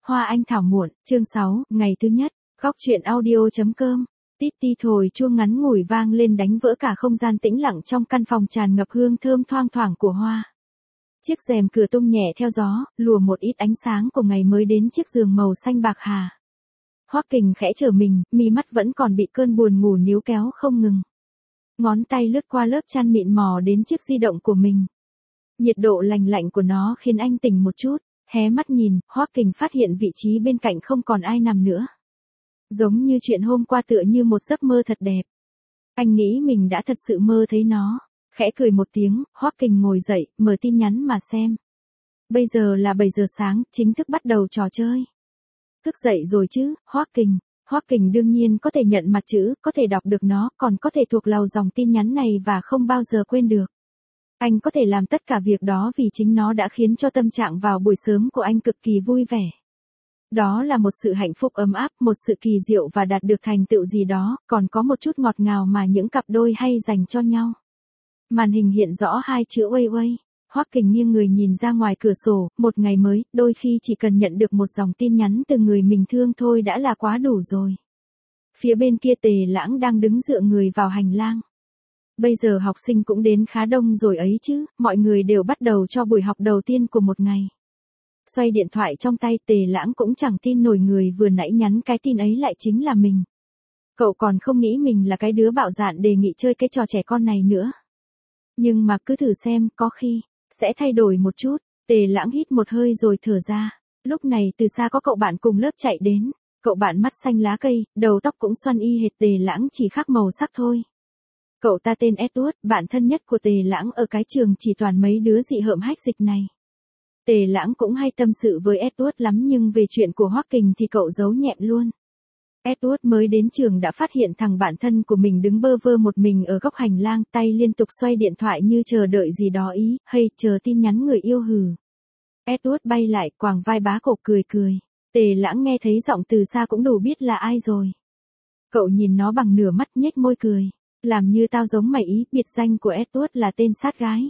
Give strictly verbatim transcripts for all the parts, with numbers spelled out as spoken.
Hoa Anh Thảo Muộn, chương sáu, ngày thứ nhất, góc truyện audio.com. Tít ti thổi chuông ngắn ngủi vang lên đánh vỡ cả không gian tĩnh lặng trong căn phòng tràn ngập hương thơm thoang thoảng của hoa. Chiếc rèm cửa tung nhẹ theo gió, lùa một ít ánh sáng của ngày mới đến chiếc giường màu xanh bạc hà. Hoắc Kình khẽ trở mình, mi mắt vẫn còn bị cơn buồn ngủ níu kéo không ngừng. Ngón tay lướt qua lớp chăn mịn mò đến chiếc di động của mình. Nhiệt độ lành lạnh của nó khiến anh tỉnh một chút, hé mắt nhìn, Hoắc Kình phát hiện vị trí bên cạnh không còn ai nằm nữa. Giống như chuyện hôm qua tựa như một giấc mơ thật đẹp. Anh nghĩ mình đã thật sự mơ thấy nó. Khẽ cười một tiếng, Hoắc Kình ngồi dậy, mở tin nhắn mà xem. Bây giờ là bảy giờ sáng, chính thức bắt đầu trò chơi. Thức dậy rồi chứ, Hoắc Kình. Hoắc Kình đương nhiên có thể nhận mặt chữ, có thể đọc được nó, còn có thể thuộc lầu dòng tin nhắn này và không bao giờ quên được. Anh có thể làm tất cả việc đó vì chính nó đã khiến cho tâm trạng vào buổi sớm của anh cực kỳ vui vẻ. Đó là một sự hạnh phúc ấm áp, một sự kỳ diệu và đạt được thành tựu gì đó, còn có một chút ngọt ngào mà những cặp đôi hay dành cho nhau. Màn hình hiện rõ hai chữ Uây Uây. Hoắc Kình nghiêng người nhìn ra ngoài cửa sổ, một ngày mới, đôi khi chỉ cần nhận được một dòng tin nhắn từ người mình thương thôi đã là quá đủ rồi. Phía bên kia Tề Lãng đang đứng dựa người vào hành lang. Bây giờ học sinh cũng đến khá đông rồi ấy chứ, mọi người đều bắt đầu cho buổi học đầu tiên của một ngày. Xoay điện thoại trong tay, Tề Lãng cũng chẳng tin nổi người vừa nãy nhắn cái tin ấy lại chính là mình. Cậu còn không nghĩ mình là cái đứa bạo dạn đề nghị chơi cái trò trẻ con này nữa. Nhưng mà cứ thử xem, có khi sẽ thay đổi một chút. Tề Lãng hít một hơi rồi thở ra. Lúc này từ xa có cậu bạn cùng lớp chạy đến. Cậu bạn mắt xanh lá cây, đầu tóc cũng xoăn y hệt Tề Lãng, chỉ khác màu sắc thôi. Cậu ta tên Edward, bạn thân nhất của Tề Lãng ở cái trường chỉ toàn mấy đứa dị hợm hách dịch này. Tề Lãng cũng hay tâm sự với Edward lắm, nhưng về chuyện của Hoắc Kình thì cậu giấu nhẹm luôn. Edward mới đến trường đã phát hiện thằng bạn thân của mình đứng bơ vơ một mình ở góc hành lang, tay liên tục xoay điện thoại như chờ đợi gì đó ý, hay chờ tin nhắn người yêu hừ. Edward bay lại, quàng vai bá cổ cười cười. Tề Lãng nghe thấy giọng từ xa cũng đủ biết là ai rồi. Cậu nhìn nó bằng nửa mắt nhếch môi cười. Làm như tao giống mày ý, biệt danh của Edward là tên sát gái.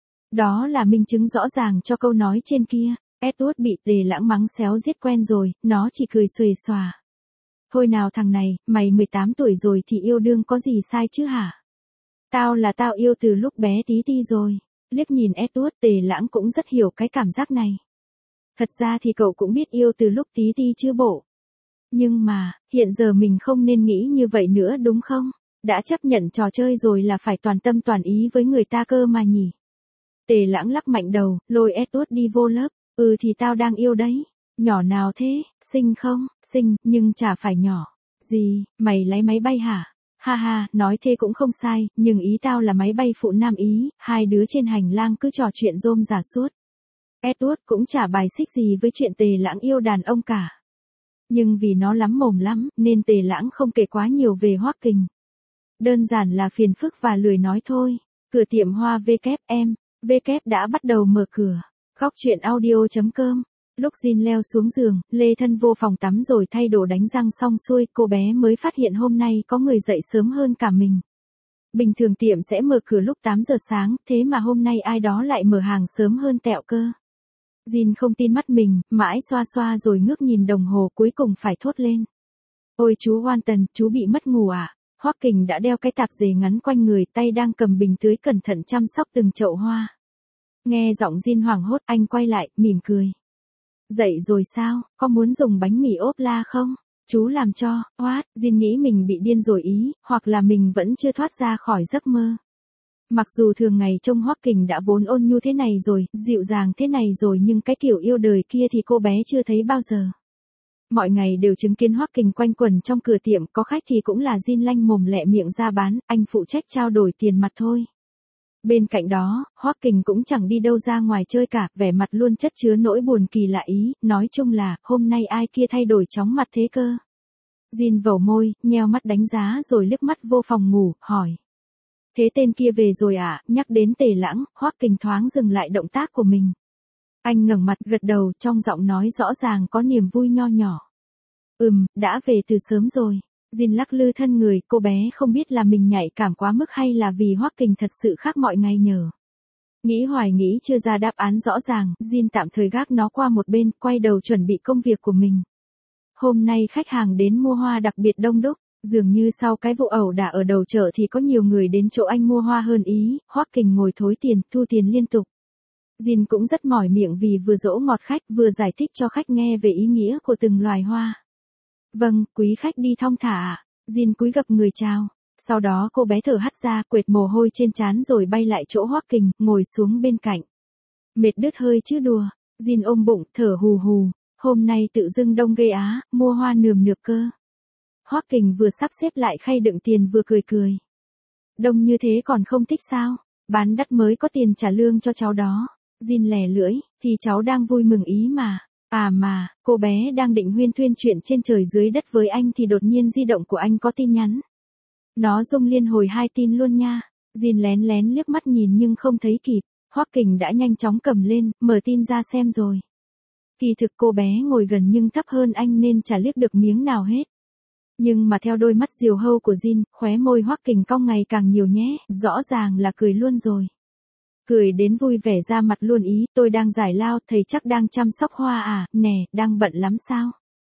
Đó là minh chứng rõ ràng cho câu nói trên kia. Edward bị Tề Lãng mắng xéo giết quen rồi, nó chỉ cười xuề xòa. Thôi nào thằng này, mày mười tám tuổi rồi thì yêu đương có gì sai chứ hả? Tao là tao yêu từ lúc bé tí ti rồi. Liếc nhìn Edward, Tề Lãng cũng rất hiểu cái cảm giác này. Thật ra thì cậu cũng biết yêu từ lúc tí ti chứ bộ. Nhưng mà, hiện giờ mình không nên nghĩ như vậy nữa đúng không? Đã chấp nhận trò chơi rồi là phải toàn tâm toàn ý với người ta cơ mà nhỉ. Tề Lãng lắc mạnh đầu, lôi Edward đi vô lớp. Ừ thì tao đang yêu đấy. Nhỏ nào thế, xinh không? Xinh, nhưng chả phải nhỏ. Gì, mày lái máy bay hả? Ha ha, nói thế cũng không sai, nhưng ý tao là máy bay phụ nam ý. Hai đứa trên hành lang cứ trò chuyện rôm rả suốt. Edward cũng chả bài xích gì với chuyện Tề Lãng yêu đàn ông cả. Nhưng vì nó lắm mồm lắm, nên Tề Lãng không kể quá nhiều về Hoắc Kình. Đơn giản là phiền phức và lười nói thôi. Cửa tiệm hoa vê kép em, vê kép đã bắt đầu mở cửa. Góc truyện audio.com. Lúc Jin leo xuống giường, lê thân vô phòng tắm rồi thay đồ đánh răng xong xuôi, cô bé mới phát hiện hôm nay có người dậy sớm hơn cả mình. Bình thường tiệm sẽ mở cửa lúc tám giờ sáng, thế mà hôm nay ai đó lại mở hàng sớm hơn tẹo cơ. Jin không tin mắt mình, mãi xoa xoa rồi ngước nhìn đồng hồ, cuối cùng phải thốt lên. Ôi chú Wanton, chú bị mất ngủ à? Hoắc Kình đã đeo cái tạp dề ngắn quanh người, tay đang cầm bình tưới cẩn thận chăm sóc từng chậu hoa. Nghe giọng Jin hoảng hốt, anh quay lại, mỉm cười. Dậy rồi sao, có muốn dùng bánh mì ốp la không? Chú làm cho. What? Jin nghĩ mình bị điên rồi ý, hoặc là mình vẫn chưa thoát ra khỏi giấc mơ. Mặc dù thường ngày trông Hoắc Kình đã vốn ôn nhu thế này rồi, dịu dàng thế này rồi, nhưng cái kiểu yêu đời kia thì cô bé chưa thấy bao giờ. Mọi ngày đều chứng kiến Hoắc Kình quanh quẩn trong cửa tiệm, có khách thì cũng là Jin lanh mồm lẹ miệng ra bán, anh phụ trách trao đổi tiền mặt thôi. Bên cạnh đó, Hoắc Kình cũng chẳng đi đâu ra ngoài chơi cả, vẻ mặt luôn chất chứa nỗi buồn kỳ lạ ý, nói chung là, hôm nay ai kia thay đổi chóng mặt thế cơ. Jin vẩu môi, nheo mắt đánh giá rồi liếc mắt vô phòng ngủ, hỏi. Thế tên kia về rồi à? Nhắc đến Tề Lãng, Hoắc Kình thoáng dừng lại động tác của mình. Anh ngẩng mặt gật đầu, trong giọng nói rõ ràng có niềm vui nho nhỏ. Ừm, đã về từ sớm rồi. Jin lắc lư thân người, cô bé không biết là mình nhạy cảm quá mức hay là vì Hoắc Kình thật sự khác mọi ngày nhờ. Nghĩ hoài nghĩ chưa ra đáp án rõ ràng, Jin tạm thời gác nó qua một bên, quay đầu chuẩn bị công việc của mình. Hôm nay khách hàng đến mua hoa đặc biệt đông đúc, dường như sau cái vụ ẩu đả ở đầu chợ thì có nhiều người đến chỗ anh mua hoa hơn ý, Hoắc Kình ngồi thối tiền, thu tiền liên tục. Jin cũng rất mỏi miệng vì vừa dỗ ngọt khách vừa giải thích cho khách nghe về ý nghĩa của từng loài hoa. Vâng, quý khách đi thong thả ạ. Jin cúi gập người chào. Sau đó cô bé thở hắt ra, quệt mồ hôi trên trán rồi bay lại chỗ Hoắc Kình, ngồi xuống bên cạnh. Mệt đứt hơi chứ đùa. Jin ôm bụng, thở hù hù. Hôm nay tự dưng đông ghê á, mua hoa nườm nượp cơ. Hoắc Kình vừa sắp xếp lại khay đựng tiền vừa cười cười. Đông như thế còn không thích sao? Bán đắt mới có tiền trả lương cho cháu đó. Jin lè lưỡi, thì cháu đang vui mừng ý mà. À mà, cô bé đang định huyên thuyên chuyện trên trời dưới đất với anh thì đột nhiên di động của anh có tin nhắn. Nó rung liên hồi hai tin luôn nha. Jin lén lén liếc mắt nhìn nhưng không thấy kịp. Hoắc Kình đã nhanh chóng cầm lên, mở tin ra xem rồi. Kỳ thực cô bé ngồi gần nhưng thấp hơn anh nên chả liếc được miếng nào hết. Nhưng mà theo đôi mắt diều hâu của Jin, khóe môi Hoắc Kình cong ngày càng nhiều nhé, rõ ràng là cười luôn rồi. Cười đến vui vẻ ra mặt luôn ý, tôi đang giải lao, thầy chắc đang chăm sóc hoa à, nè, đang bận lắm sao?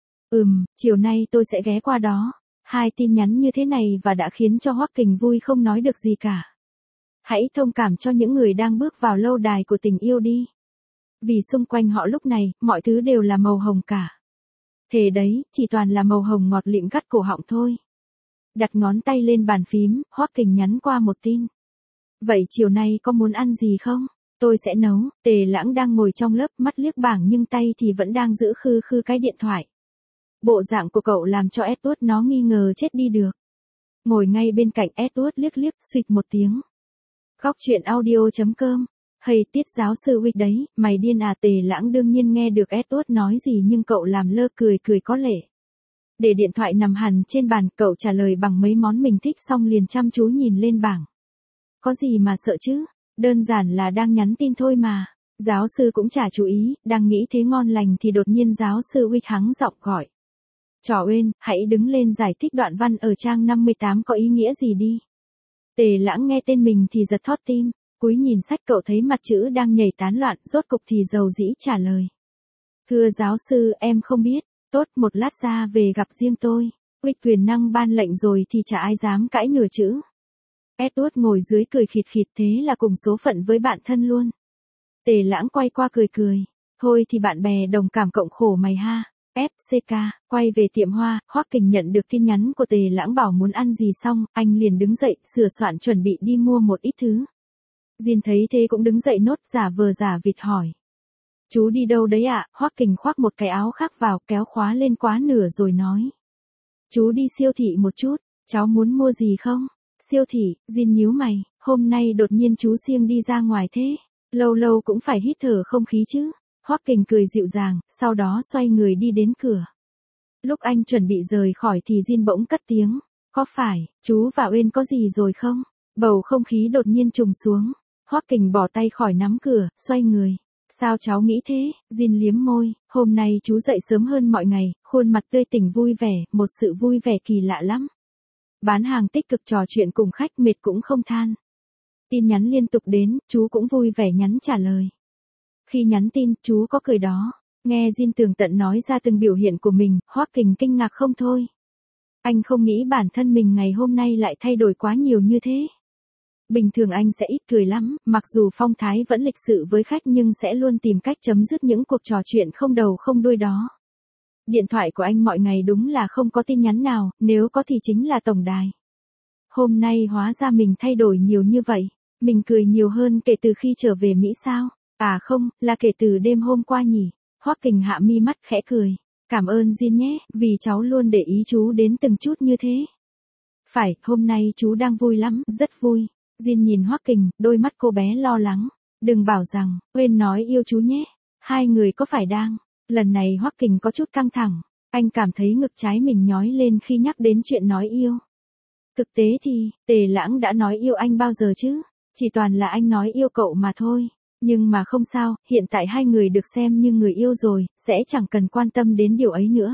Ừm, chiều nay tôi sẽ ghé qua đó. Hai tin nhắn như thế này và đã khiến cho Hoắc Kình vui không nói được gì cả. Hãy thông cảm cho những người đang bước vào lâu đài của tình yêu đi. Vì xung quanh họ lúc này, mọi thứ đều là màu hồng cả. Thế đấy, chỉ toàn là màu hồng ngọt lịm gắt cổ họng thôi. Đặt ngón tay lên bàn phím, Hoắc Kình nhắn qua một tin. Vậy chiều nay có muốn ăn gì không? Tôi sẽ nấu. Tề Lãng đang ngồi trong lớp, mắt liếc bảng nhưng tay thì vẫn đang giữ khư khư cái điện thoại. Bộ dạng của cậu làm cho Edward nó nghi ngờ chết đi được. Ngồi ngay bên cạnh Edward liếc liếc, suýt một tiếng. Góc truyện audio chấm com. Hay Tiết giáo sư Wick đấy, mày điên à? Tề Lãng đương nhiên nghe được Edward nói gì nhưng cậu làm lơ cười cười có lệ. Để điện thoại nằm hẳn trên bàn, cậu trả lời bằng mấy món mình thích xong liền chăm chú nhìn lên bảng. Có gì mà sợ chứ, đơn giản là đang nhắn tin thôi mà. Giáo sư cũng chả chú ý, đang nghĩ thế ngon lành thì đột nhiên giáo sư Wick hắng giọng gọi. Trò Uyên, hãy đứng lên giải thích đoạn văn ở trang năm mươi tám có ý nghĩa gì đi. Tề Lãng nghe tên mình thì giật thót tim, cúi nhìn sách cậu thấy mặt chữ đang nhảy tán loạn, rốt cục thì dầu dĩ trả lời. Thưa giáo sư, em không biết, tốt một lát ra về gặp riêng tôi. Wick quyền năng ban lệnh rồi thì chả ai dám cãi nửa chữ. Edward ngồi dưới cười khịt khịt, thế là cùng số phận với bạn thân luôn. Tề Lãng quay qua cười cười. Thôi thì bạn bè đồng cảm cộng khổ mày ha. ép xê ca, quay về tiệm hoa, Hoắc Kình nhận được tin nhắn của Tề Lãng bảo muốn ăn gì xong, anh liền đứng dậy, sửa soạn chuẩn bị đi mua một ít thứ. Jin thấy thế cũng đứng dậy nốt giả vờ giả vịt hỏi. Chú đi đâu đấy ạ? À? Hoắc Kình khoác một cái áo khác vào, kéo khóa lên quá nửa rồi nói. Chú đi siêu thị một chút, cháu muốn mua gì không? Siêu thị, Jin nhíu mày, hôm nay đột nhiên chú siêng đi ra ngoài thế, lâu lâu cũng phải hít thở không khí chứ. Hoắc Kình cười dịu dàng, sau đó xoay người đi đến cửa. Lúc anh chuẩn bị rời khỏi thì Jin bỗng cất tiếng. Có phải, chú và Uyên có gì rồi không? Bầu không khí đột nhiên trùng xuống. Hoắc Kình bỏ tay khỏi nắm cửa, xoay người. Sao cháu nghĩ thế? Jin liếm môi, hôm nay chú dậy sớm hơn mọi ngày, khuôn mặt tươi tỉnh vui vẻ, một sự vui vẻ kỳ lạ lắm. Bán hàng tích cực trò chuyện cùng khách mệt cũng không than. Tin nhắn liên tục đến, chú cũng vui vẻ nhắn trả lời. Khi nhắn tin, chú có cười đó. Nghe Jin tường tận nói ra từng biểu hiện của mình, Hoắc Kình kinh ngạc không thôi. Anh không nghĩ bản thân mình ngày hôm nay lại thay đổi quá nhiều như thế. Bình thường anh sẽ ít cười lắm, mặc dù phong thái vẫn lịch sự với khách nhưng sẽ luôn tìm cách chấm dứt những cuộc trò chuyện không đầu không đuôi đó. Điện thoại của anh mọi ngày đúng là không có tin nhắn nào, nếu có thì chính là tổng đài. Hôm nay hóa ra mình thay đổi nhiều như vậy, mình cười nhiều hơn kể từ khi trở về Mỹ sao? À không, là kể từ đêm hôm qua nhỉ. Hoắc Kình hạ mi mắt khẽ cười. Cảm ơn Jin nhé, vì cháu luôn để ý chú đến từng chút như thế. Phải, hôm nay chú đang vui lắm, rất vui. Jin nhìn Hoắc Kình, đôi mắt cô bé lo lắng. Đừng bảo rằng, Uyên nói yêu chú nhé. Hai người có phải đang... Lần này Hoắc Kình có chút căng thẳng. Anh cảm thấy ngực trái mình nhói lên khi nhắc đến chuyện nói yêu. Thực tế thì, Tề Lãng đã nói yêu anh bao giờ chứ? Chỉ toàn là anh nói yêu cậu mà thôi. Nhưng mà không sao, hiện tại hai người được xem như người yêu rồi, sẽ chẳng cần quan tâm đến điều ấy nữa.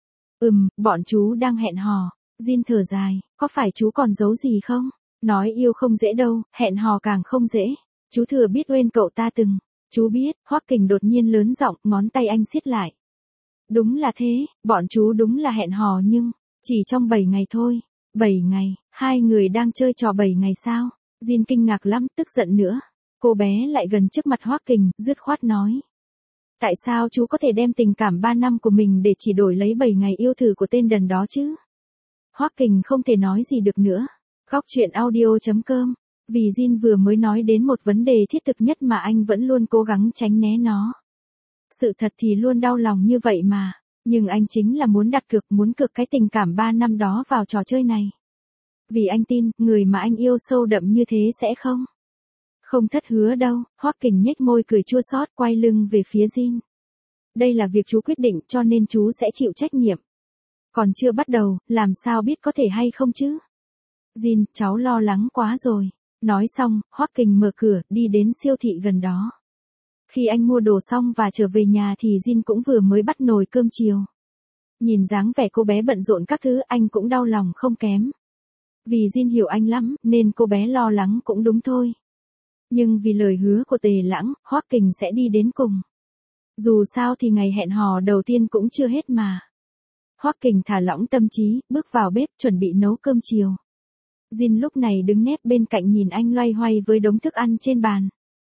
Ừm, bọn chú đang hẹn hò. Jin thở dài, có phải chú còn giấu gì không? Nói yêu không dễ đâu, hẹn hò càng không dễ. Chú thừa biết oan cậu ta từng. Chú biết, Hoắc Kình đột nhiên lớn giọng, ngón tay anh siết lại. Đúng là thế, bọn chú đúng là hẹn hò nhưng, chỉ trong bảy ngày thôi. bảy ngày, hai người đang chơi trò bảy ngày sao? Jin kinh ngạc lắm, tức giận nữa. Cô bé lại gần trước mặt Hoắc Kình, dứt khoát nói. Tại sao chú có thể đem tình cảm ba năm của mình để chỉ đổi lấy bảy ngày yêu thử của tên đần đó chứ? Hoắc Kình không thể nói gì được nữa. Góc truyện audio chấm com. Vì Jin vừa mới nói đến một vấn đề thiết thực nhất mà anh vẫn luôn cố gắng tránh né nó. Sự thật thì luôn đau lòng như vậy mà. Nhưng anh chính là muốn đặt cược, muốn cược cái tình cảm ba năm đó vào trò chơi này. Vì anh tin, người mà anh yêu sâu đậm như thế sẽ không. Không thất hứa đâu. Hoắc Kình nhếch môi cười chua xót, quay lưng về phía Jin. Đây là việc chú quyết định cho nên chú sẽ chịu trách nhiệm. Còn chưa bắt đầu, làm sao biết có thể hay không chứ? Jin, cháu lo lắng quá rồi. Nói xong, Hoắc Kình mở cửa, đi đến siêu thị gần đó. Khi anh mua đồ xong và trở về nhà thì Jin cũng vừa mới bắt nồi cơm chiều. Nhìn dáng vẻ cô bé bận rộn các thứ anh cũng đau lòng không kém. Vì Jin hiểu anh lắm, nên cô bé lo lắng cũng đúng thôi. Nhưng vì lời hứa của Tề Lãng, Hoắc Kình sẽ đi đến cùng. Dù sao thì ngày hẹn hò đầu tiên cũng chưa hết mà. Hoắc Kình thả lỏng tâm trí, bước vào bếp chuẩn bị nấu cơm chiều. Jin lúc này đứng nép bên cạnh nhìn anh loay hoay với đống thức ăn trên bàn.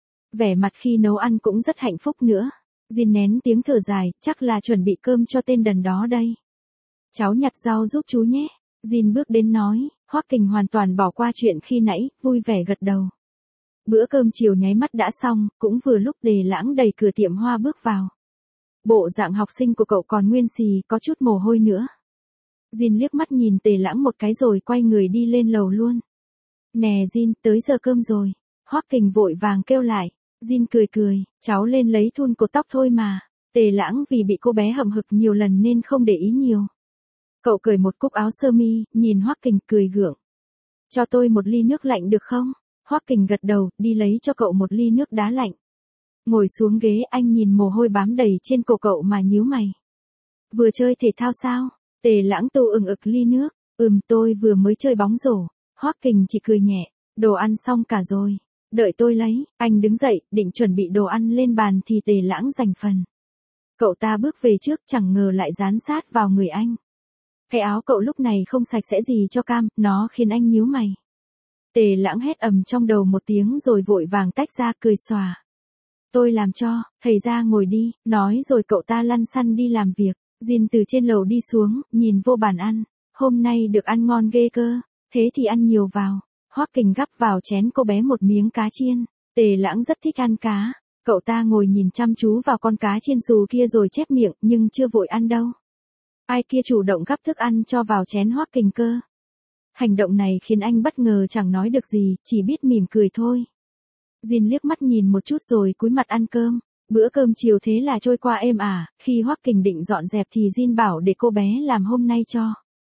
Vẻ mặt khi nấu ăn cũng rất hạnh phúc nữa. Jin nén tiếng thở dài, chắc là chuẩn bị cơm cho tên đần đó đây. Cháu nhặt rau giúp chú nhé. Jin bước đến nói, Hoắc Kình hoàn toàn bỏ qua chuyện khi nãy, vui vẻ gật đầu. Bữa cơm chiều nháy mắt đã xong, cũng vừa lúc Tề Lãng đẩy cửa tiệm hoa bước vào. Bộ dạng học sinh của cậu còn nguyên xì, có chút mồ hôi nữa. Jin liếc mắt nhìn Tề Lãng một cái rồi quay người đi lên lầu luôn. Nè Jin, tới giờ cơm rồi. Hoắc Kình vội vàng kêu lại. Jin cười cười, cháu lên lấy thun cột tóc thôi mà. Tề Lãng vì bị cô bé hậm hực nhiều lần nên không để ý nhiều. Cậu cởi một cúc áo sơ mi, nhìn Hoắc Kình cười gượng. Cho tôi một ly nước lạnh được không? Hoắc Kình gật đầu, đi lấy cho cậu một ly nước đá lạnh. Ngồi xuống ghế anh nhìn mồ hôi bám đầy trên cổ cậu mà nhíu mày. Vừa chơi thể thao sao? Tề Lãng tu ừng ực ly nước. Ừm, tôi vừa mới chơi bóng rổ. Hoắc Kình chỉ cười nhẹ. Đồ ăn xong cả rồi. Đợi tôi lấy. Anh đứng dậy, định chuẩn bị đồ ăn lên bàn thì Tề Lãng giành phần. Cậu ta bước về trước, chẳng ngờ lại dán sát vào người anh. Cái áo cậu lúc này không sạch sẽ gì cho cam, nó khiến anh nhíu mày. Tề Lãng hét ầm trong đầu một tiếng rồi vội vàng tách ra cười xòa. Tôi làm cho, thầy ra ngồi đi, nói rồi cậu ta lăn xăn đi làm việc. Jin từ trên lầu đi xuống, nhìn vô bàn ăn. Hôm nay được ăn ngon ghê cơ, thế thì ăn nhiều vào. Hoắc Kình gắp vào chén cô bé một miếng cá chiên. Tề Lãng rất thích ăn cá. Cậu ta ngồi nhìn chăm chú vào con cá chiên xù kia rồi chép miệng, nhưng chưa vội ăn đâu. Ai kia chủ động gắp thức ăn cho vào chén Hoắc Kình cơ. Hành động này khiến anh bất ngờ chẳng nói được gì, chỉ biết mỉm cười thôi. Jin liếc mắt nhìn một chút rồi cúi mặt ăn cơm. Bữa cơm chiều thế là trôi qua êm ả, khi Hoắc Kình định dọn dẹp thì Jin bảo để cô bé làm hôm nay cho.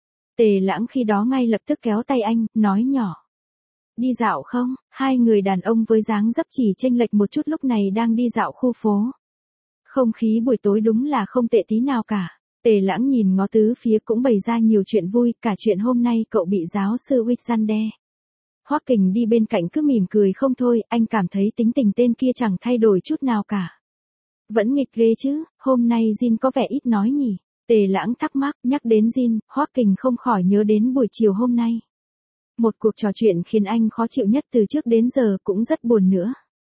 Tề Lãng khi đó ngay lập tức kéo tay anh, nói nhỏ. Đi dạo không? Hai người đàn ông với dáng dấp chỉ chênh lệch một chút lúc này đang đi dạo khu phố. Không khí buổi tối đúng là không tệ tí nào cả. Tề Lãng nhìn ngó tứ phía cũng bày ra nhiều chuyện vui, cả chuyện hôm nay cậu bị giáo sư Wick răn đe. Hoắc Kình đi bên cạnh cứ mỉm cười không thôi, anh cảm thấy tính tình tên kia chẳng thay đổi chút nào cả. Vẫn nghịch ghê chứ, hôm nay Jin có vẻ ít nói nhỉ. Tề Lãng thắc mắc, nhắc đến Jin, Hoắc Kình không khỏi nhớ đến buổi chiều hôm nay. Một cuộc trò chuyện khiến anh khó chịu nhất từ trước đến giờ, cũng rất buồn nữa.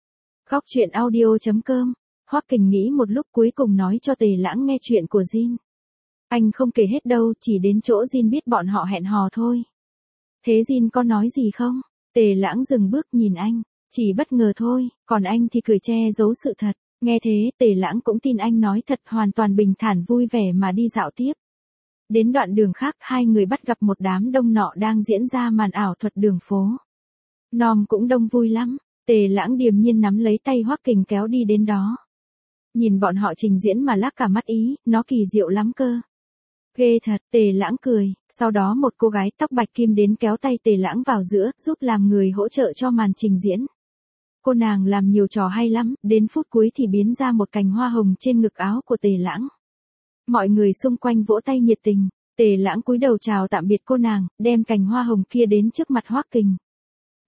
Góc truyện audio chấm com. Hoắc Kình nghĩ một lúc cuối cùng nói cho Tề Lãng nghe chuyện của Jin. Anh không kể hết đâu, chỉ đến chỗ Jin biết bọn họ hẹn hò thôi. Thế Jin có nói gì không? Tề Lãng dừng bước nhìn anh, chỉ bất ngờ thôi, còn anh thì cười che giấu sự thật. Nghe thế, Tề Lãng cũng tin anh nói thật, hoàn toàn bình thản vui vẻ mà đi dạo tiếp. Đến đoạn đường khác, hai người bắt gặp một đám đông nọ đang diễn ra màn ảo thuật đường phố. Nom cũng đông vui lắm. Tề Lãng điềm nhiên nắm lấy tay Hoắc Kình kéo đi đến đó. Nhìn bọn họ trình diễn mà lác cả mắt ý, nó kỳ diệu lắm cơ. Ghê thật, Tề Lãng cười, sau đó một cô gái tóc bạch kim đến kéo tay Tề Lãng vào giữa, giúp làm người hỗ trợ cho màn trình diễn. Cô nàng làm nhiều trò hay lắm, đến phút cuối thì biến ra một cành hoa hồng trên ngực áo của Tề Lãng. Mọi người xung quanh vỗ tay nhiệt tình, Tề Lãng cúi đầu chào tạm biệt cô nàng, đem cành hoa hồng kia đến trước mặt Hoắc Kình.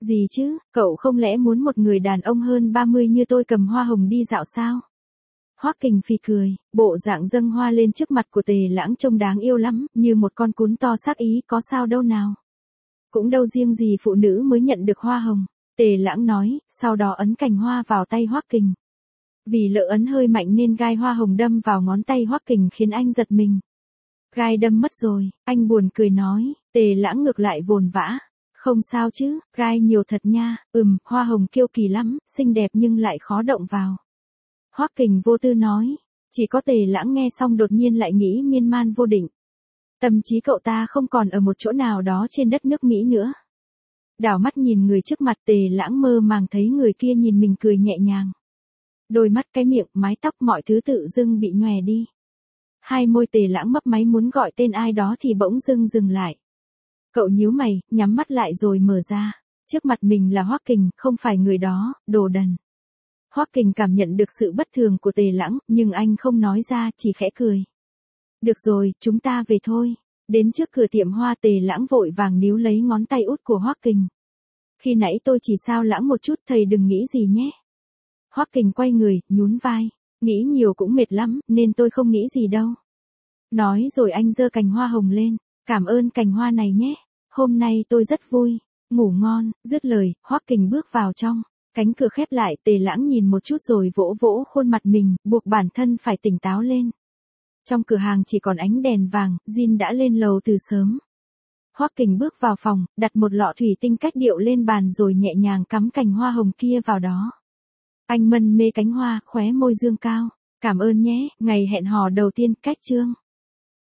Gì chứ, cậu không lẽ muốn một người đàn ông hơn ba mươi như tôi cầm hoa hồng đi dạo sao? Hoắc Kình phì cười, bộ dạng dâng hoa lên trước mặt của Tề Lãng trông đáng yêu lắm, như một con cún to xác ý, có sao đâu nào. Cũng đâu riêng gì phụ nữ mới nhận được hoa hồng, Tề Lãng nói, sau đó ấn cành hoa vào tay Hoắc Kình. Vì lỡ ấn hơi mạnh nên gai hoa hồng đâm vào ngón tay Hoắc Kình khiến anh giật mình. Gai đâm mất rồi, anh buồn cười nói, Tề Lãng ngược lại vồn vã. Không sao chứ, gai nhiều thật nha, ừm, hoa hồng kiêu kỳ lắm, xinh đẹp nhưng lại khó động vào. Hoắc Kình vô tư nói, chỉ có Tề Lãng nghe xong đột nhiên lại nghĩ miên man vô định. Tâm trí cậu ta không còn ở một chỗ nào đó trên đất nước Mỹ nữa. Đảo mắt nhìn người trước mặt, Tề Lãng mơ màng thấy người kia nhìn mình cười nhẹ nhàng. Đôi mắt, cái miệng, mái tóc mọi thứ tự dưng bị nhòe đi. Hai môi Tề Lãng mấp máy muốn gọi tên ai đó thì bỗng dưng dừng lại. Cậu nhíu mày, nhắm mắt lại rồi mở ra. Trước mặt mình là Hoắc Kình, không phải người đó, đồ đần. Hoắc Kình cảm nhận được sự bất thường của Tề Lãng, nhưng anh không nói ra, chỉ khẽ cười. Được rồi, chúng ta về thôi. Đến trước cửa tiệm hoa, Tề Lãng vội vàng níu lấy ngón tay út của Hoắc Kình. Khi nãy tôi chỉ sao lãng một chút, thầy đừng nghĩ gì nhé. Hoắc Kình quay người, nhún vai. Nghĩ nhiều cũng mệt lắm, nên tôi không nghĩ gì đâu. Nói rồi anh giơ cành hoa hồng lên. Cảm ơn cành hoa này nhé. Hôm nay tôi rất vui. Ngủ ngon. Dứt lời, Hoắc Kình bước vào trong. Cánh cửa khép lại, Tề Lãng nhìn một chút rồi vỗ vỗ khuôn mặt mình, buộc bản thân phải tỉnh táo lên. Trong cửa hàng chỉ còn ánh đèn vàng, Jin đã lên lầu từ sớm. Hoắc Kình bước vào phòng, đặt một lọ thủy tinh cách điệu lên bàn rồi nhẹ nhàng cắm cành hoa hồng kia vào đó. Anh mân mê cánh hoa, khóe môi dương cao. Cảm ơn nhé, ngày hẹn hò đầu tiên, cách chương.